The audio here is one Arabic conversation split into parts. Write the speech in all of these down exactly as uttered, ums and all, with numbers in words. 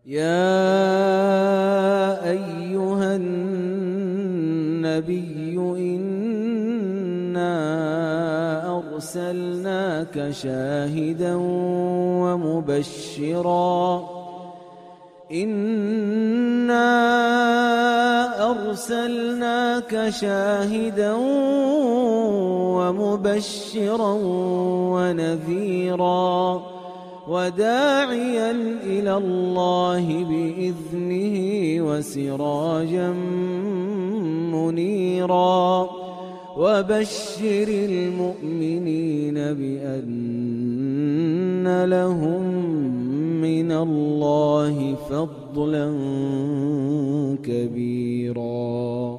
يا أيها النبي إنا أرسلناك شاهدا ومبشرا إنا أرسلناك شاهدا ومبشرا ونذيرا وداعيا إلى الله بإذنه وسراجا منيرا وبشر المؤمنين بأن لهم من الله فضلا كبيرا.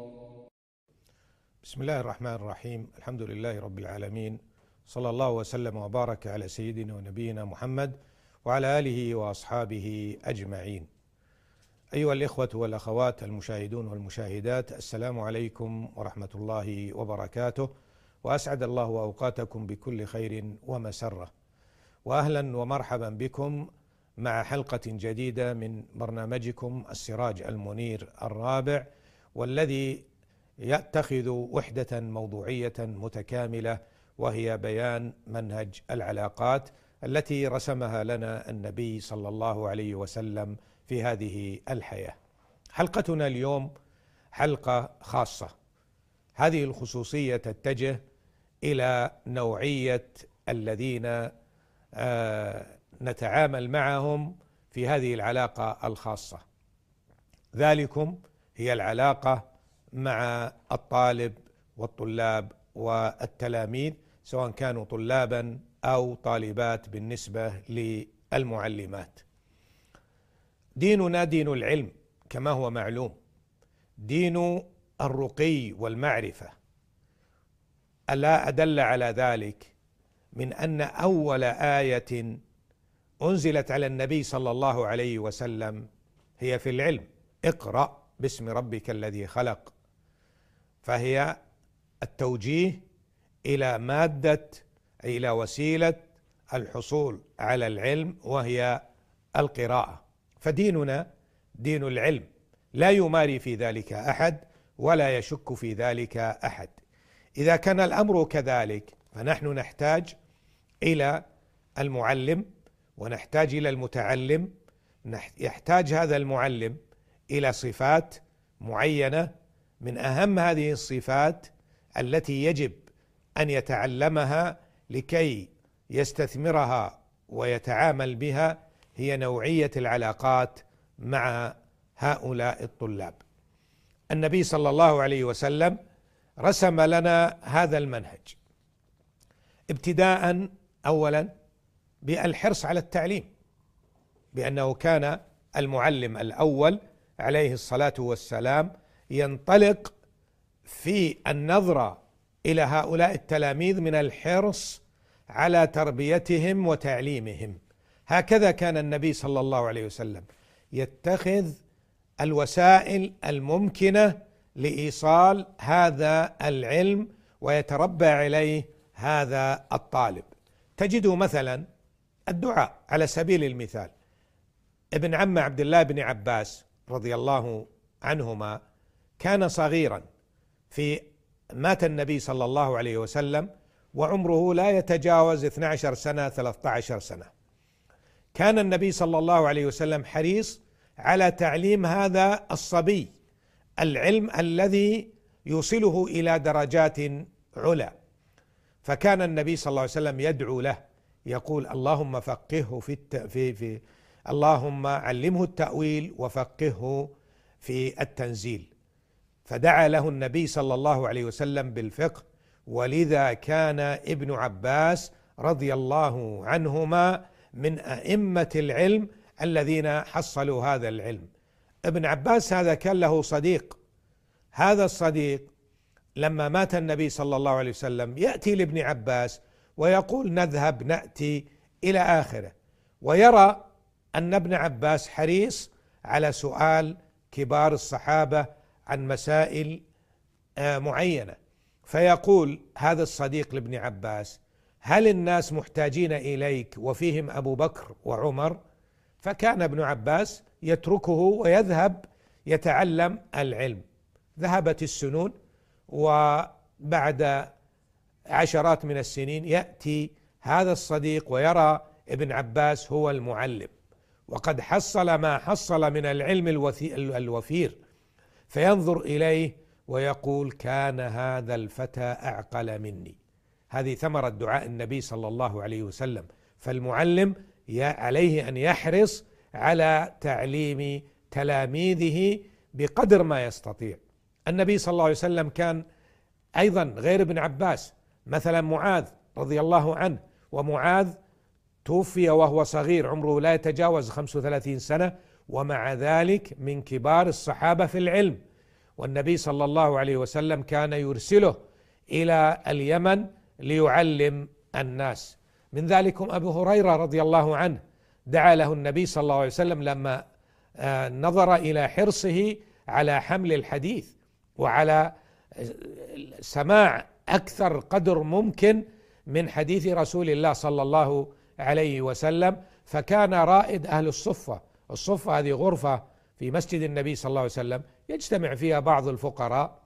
بسم الله الرحمن الرحيم. الحمد لله رب العالمين، صلى الله وسلم وبارك على سيدنا ونبينا محمد وعلى آله وأصحابه أجمعين. أيها الإخوة والأخوات المشاهدون والمشاهدات، السلام عليكم ورحمة الله وبركاته، وأسعد الله أوقاتكم بكل خير ومسرة، وأهلا ومرحبا بكم مع حلقة جديدة من برنامجكم السراج المنير الرابع، والذي يتخذ وحدة موضوعية متكاملة، وهي بيان منهج العلاقات التي رسمها لنا النبي صلى الله عليه وسلم في هذه الحياة. حلقتنا اليوم حلقة خاصة. هذه الخصوصية تتجه إلى نوعية الذين آه نتعامل معهم في هذه العلاقة الخاصة. ذلكم هي العلاقة مع الطالب والطلاب والتلاميذ، سواء كانوا طلابا أو طالبات بالنسبة للمعلمات. ديننا دين العلم كما هو معلوم، دين الرقي والمعرفة. ألا أدل على ذلك من أن أول آية أنزلت على النبي صلى الله عليه وسلم هي في العلم: اقرأ باسم ربك الذي خلق. فهي التوجيه إلى مادة، إلى وسيلة الحصول على العلم، وهي القراءة. فديننا دين العلم، لا يماري في ذلك أحد ولا يشك في ذلك أحد. إذا كان الأمر كذلك فنحن نحتاج إلى المعلم ونحتاج إلى المتعلم. يحتاج هذا المعلم إلى صفات معينة، من أهم هذه الصفات التي يجب أن يتعلمها لكي يستثمرها ويتعامل بها هي نوعية العلاقات مع هؤلاء الطلاب. النبي صلى الله عليه وسلم رسم لنا هذا المنهج، ابتداء أولا بالحرص على التعليم، بأنه كان المعلم الأول عليه الصلاة والسلام ينطلق في النظرة إلى هؤلاء التلاميذ من الحرص على تربيتهم وتعليمهم. هكذا كان النبي صلى الله عليه وسلم يتخذ الوسائل الممكنة لإيصال هذا العلم ويتربى عليه هذا الطالب. تجد مثلا الدعاء على سبيل المثال. ابن عم عبد الله بن عباس رضي الله عنهما كان صغيرا في مات النبي صلى الله عليه وسلم وعمره لا يتجاوز اثنتي عشرة سنة ثلاثة عشر سنة. كان النبي صلى الله عليه وسلم حريص على تعليم هذا الصبي العلم الذي يوصله إلى درجات علا. فكان النبي صلى الله عليه وسلم يدعو له، يقول: اللهم فقهه في, الت... في... في اللهم علمه التأويل وفقهه في التنزيل. فدعا له النبي صلى الله عليه وسلم بالفقه، ولذا كان ابن عباس رضي الله عنهما من أئمة العلم الذين حصلوا هذا العلم. ابن عباس هذا كان له صديق، هذا الصديق لما مات النبي صلى الله عليه وسلم يأتي لابن عباس ويقول: نذهب نأتي إلى آخره، ويرى أن ابن عباس حريص على سؤال كبار الصحابة عن مسائل معينة، فيقول هذا الصديق لابن عباس: هل الناس محتاجين إليك وفيهم أبو بكر وعمر؟ فكان ابن عباس يتركه ويذهب يتعلم العلم. ذهبت السنون، وبعد عشرات من السنين يأتي هذا الصديق ويرى ابن عباس هو المعلم، وقد حصل ما حصل من العلم الوفير، فينظر إليه ويقول: كان هذا الفتى أعقل مني. هذه ثمرة دعاء النبي صلى الله عليه وسلم. فالمعلم عليه أن يحرص على تعليم تلاميذه بقدر ما يستطيع. النبي صلى الله عليه وسلم كان أيضا غير ابن عباس، مثلا معاذ رضي الله عنه، ومعاذ توفي وهو صغير عمره لا يتجاوز خمس وثلاثين سنة، ومع ذلك من كبار الصحابة في العلم، والنبي صلى الله عليه وسلم كان يرسله إلى اليمن ليعلم الناس. من ذلكم أبو هريرة رضي الله عنه، دعا له النبي صلى الله عليه وسلم لما نظر إلى حرصه على حمل الحديث وعلى سماع أكثر قدر ممكن من حديث رسول الله صلى الله عليه وسلم. فكان رائد أهل الصفة، الصفة هذه غرفة في مسجد النبي صلى الله عليه وسلم يجتمع فيها بعض الفقراء،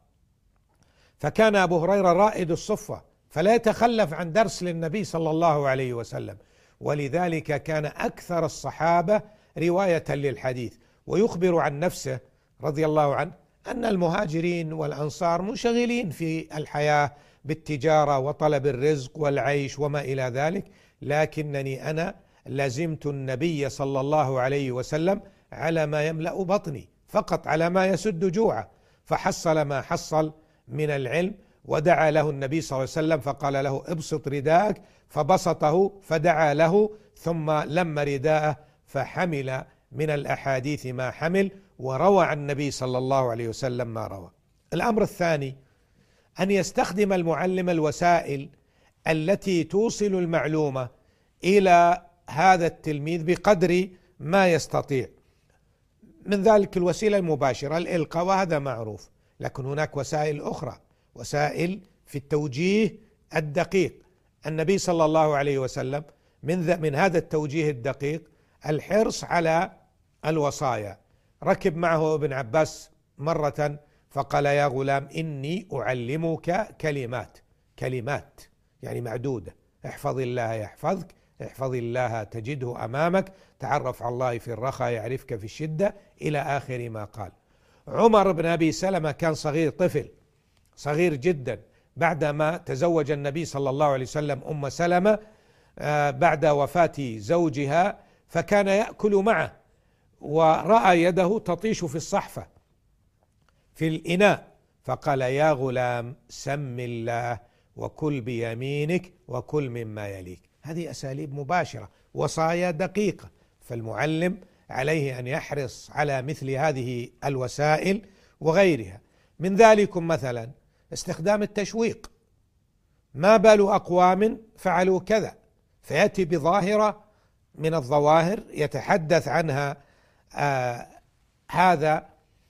فكان أبو هريرة رائد الصفة، فلا يتخلف عن درس للنبي صلى الله عليه وسلم، ولذلك كان أكثر الصحابة رواية للحديث. ويخبر عن نفسه رضي الله عنه أن المهاجرين والأنصار منشغلين في الحياة بالتجارة وطلب الرزق والعيش وما إلى ذلك، لكنني أنا لزمت النبي صلى الله عليه وسلم على ما يملأ بطني، فقط على ما يسد جوعه، فحصل ما حصل من العلم. ودعا له النبي صلى الله عليه وسلم فقال له: ابسط رداءك، فبسطه، فدعا له، ثم لم رداءه فحمل من الأحاديث ما حمل، وروى عن النبي صلى الله عليه وسلم ما روى. الأمر الثاني أن يستخدم المعلم الوسائل التي توصل المعلومة إلى هذا التلميذ بقدر ما يستطيع. من ذلك الوسيلة المباشرة الإلقاء، وهذا معروف، لكن هناك وسائل أخرى، وسائل في التوجيه الدقيق. النبي صلى الله عليه وسلم من, من هذا التوجيه الدقيق الحرص على الوصايا. ركب معه ابن عباس مرة فقال: يا غلام إني أعلمك كلمات، كلمات يعني معدودة، احفظ الله يحفظك، احفظ الله تجده أمامك، تعرف على الله في الرخاء يعرفك في الشدة، إلى آخر ما قال. عمر بن أبي سلمة كان صغير، طفل صغير جدا، بعدما تزوج النبي صلى الله عليه وسلم أم سلمة بعد وفاة زوجها، فكان يأكل معه، ورأى يده تطيش في الصحفة في الإناء، فقال: يا غلام سم الله وكل بيمينك وكل مما يليك. هذه أساليب مباشرة، وصايا دقيقة. فالمعلم عليه أن يحرص على مثل هذه الوسائل وغيرها. من ذلكم مثلا استخدام التشويق، ما بال أقوام فعلوا كذا، فيأتي بظاهرة من الظواهر يتحدث عنها آه هذا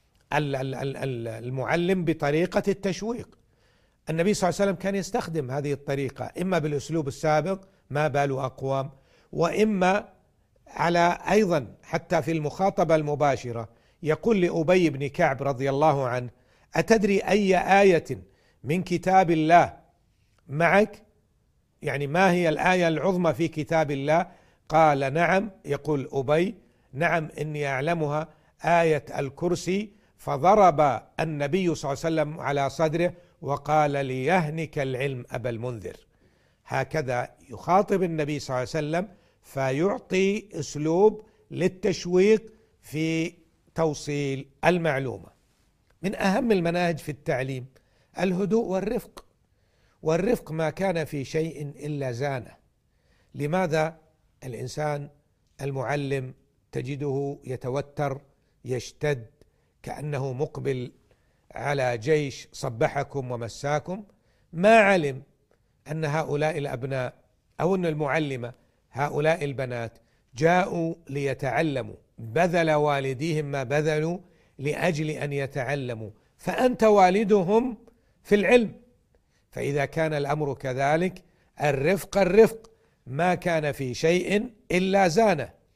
المعلم بطريقة التشويق. النبي صلى الله عليه وسلم كان يستخدم هذه الطريقة، إما بالأسلوب السابق ما بال أقوام، وإما على أيضا حتى في المخاطبة المباشرة يقول لأبي بن كعب رضي الله عنه: أتدري أي آية من كتاب الله معك؟ يعني ما هي الآية العظمى في كتاب الله؟ قال: نعم. يقول أبي: نعم إني أعلمها، آية الكرسي. فضرب النبي صلى الله عليه وسلم على صدره وقال: ليهنك العلم أبا المنذر. هكذا يخاطب النبي صلى الله عليه وسلم، فيعطي أسلوب للتشويق في توصيل المعلومة. من أهم المناهج في التعليم الهدوء والرفق، والرفق ما كان في شيء إلا زانه. لماذا الإنسان المعلم تجده يتوتر، يشتد، كأنه مقبل على جيش صبحكم ومساكم؟ ما علم أن هؤلاء الأبناء أو أن المعلمة هؤلاء البنات جاءوا ليتعلموا، بذل والديهم ما بذلوا لأجل أن يتعلموا، فأنت والدهم في العلم. فإذا كان الأمر كذلك، الرفق الرفق ما كان في شيء إلا زانه.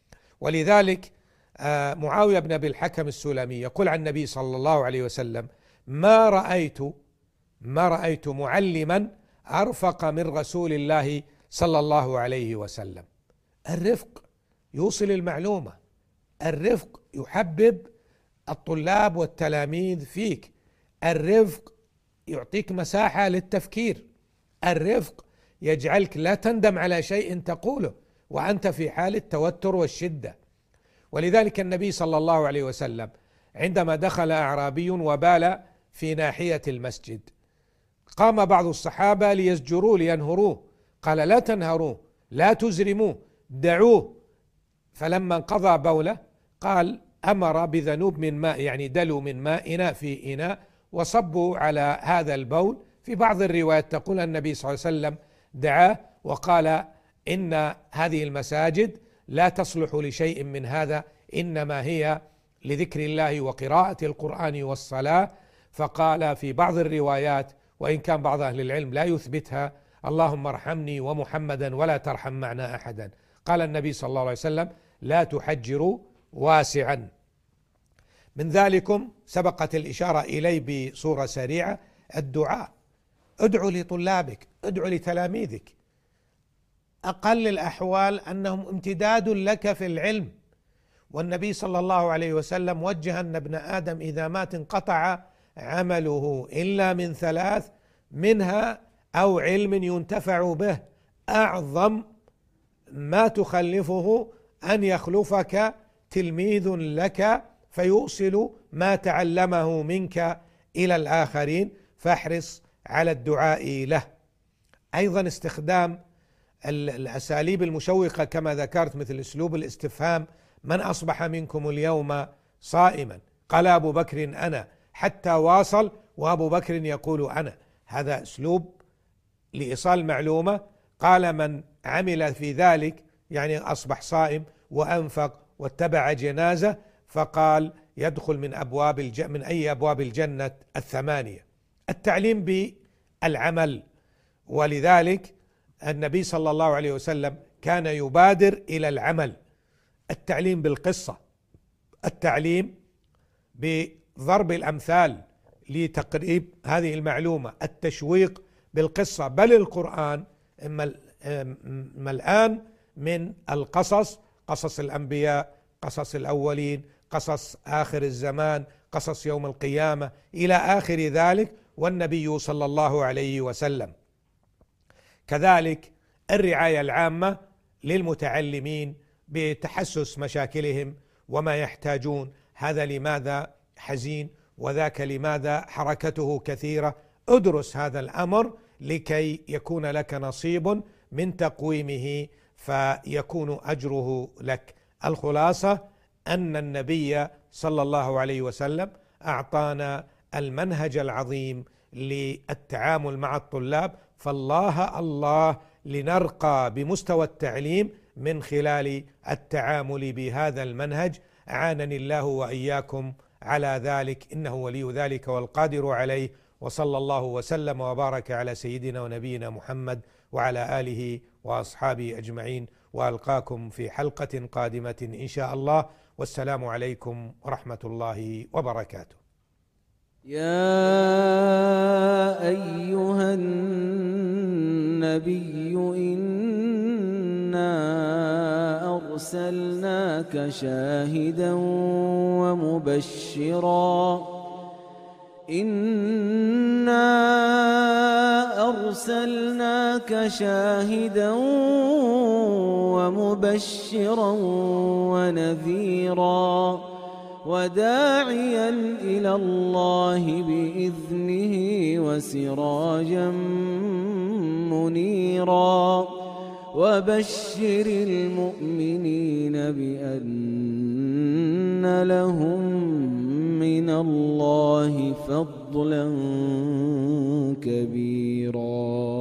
ولذلك معاوية بن أبي الحكم السلمي يقول عن النبي صلى الله عليه وسلم: ما رأيت ما رأيت معلما أرفق من رسول الله صلى الله عليه وسلم. الرفق يوصل المعلومة، الرفق يحبب الطلاب والتلاميذ فيك، الرفق يعطيك مساحة للتفكير، الرفق يجعلك لا تندم على شيء تقوله وأنت في حال التوتر والشدة. ولذلك النبي صلى الله عليه وسلم عندما دخل أعرابي وبال في ناحية المسجد، قام بعض الصحابة ليزجروه لينهروه، قال: لا تنهروه، لا تزرموه، دعوه. فلما انقضى بوله قال: أمر بذنوب من ماء، يعني دلوا من ماء إناء في إناء وصبوا على هذا البول. في بعض الروايات تقول النبي صلى الله عليه وسلم دعاه وقال: إن هذه المساجد لا تصلح لشيء من هذا، إنما هي لذكر الله وقراءة القرآن والصلاة. فقال في بعض الروايات، وإن كان بعض أهل العلم لا يثبتها: اللهم ارحمني ومحمدا ولا ترحم معنا أحدا. قال النبي صلى الله عليه وسلم: لا تحجروا واسعا. من ذلكم سبقت الإشارة إليه بصورة سريعة الدعاء. ادعو لطلابك، ادعو لتلاميذك، أقل الأحوال أنهم امتداد لك في العلم. والنبي صلى الله عليه وسلم وجه أن ابن آدم إذا مات انقطع عمله إلا من ثلاث، منها أو علم ينتفع به. أعظم ما تخلفه أن يخلفك تلميذ لك فيوصل ما تعلمه منك إلى الآخرين، فاحرص على الدعاء له. أيضا استخدام الأساليب المشوقة كما ذكرت، مثل أسلوب الاستفهام: من أصبح منكم اليوم صائما؟ قال أبو بكر أنا، حتى واصل وأبو بكر يقول أنا. هذا أسلوب لإيصال معلومة. قال من عمل في ذلك، يعني أصبح صائم وأنفق واتبع جنازة، فقال يدخل من أبواب الج... من أي أبواب الجنة الثمانية. التعليم بالعمل، ولذلك النبي صلى الله عليه وسلم كان يبادر إلى العمل. التعليم بالقصة، التعليم بضرب الأمثال لتقريب هذه المعلومة، التشويق بالقصة. بل القرآن ملآن من القصص، قصص الأنبياء، قصص الأولين، قصص آخر الزمان، قصص يوم القيامة، إلى آخر ذلك، والنبي صلى الله عليه وسلم. كذلك الرعاية العامة للمتعلمين بتحسس مشاكلهم وما يحتاجون، هذا لماذا حزين وذاك لماذا حركته كثيرة. ادرس هذا الأمر لكي يكون لك نصيب من تقويمه فيكون أجره لك. الخلاصة أن النبي صلى الله عليه وسلم أعطانا المنهج العظيم للتعامل مع الطلاب، فالله الله لنرقى بمستوى التعليم من خلال التعامل بهذا المنهج. أعانني الله وإياكم على ذلك، إنه ولي ذلك والقادر عليه. وصلى الله وسلم وبارك على سيدنا ونبينا محمد وعلى آله وأصحابه أجمعين، وألقاكم في حلقة قادمة إن شاء الله، والسلام عليكم ورحمة الله وبركاته. يا أيها النبي إنا أرسلناك شاهدا ومبشرا إنا أرسلناك شاهدا ومبشرا ونذيرا وداعيا إلى الله بإذنه وسراجا منيرا وبشر المؤمنين بأن لهم من الله فضلا كبيرا.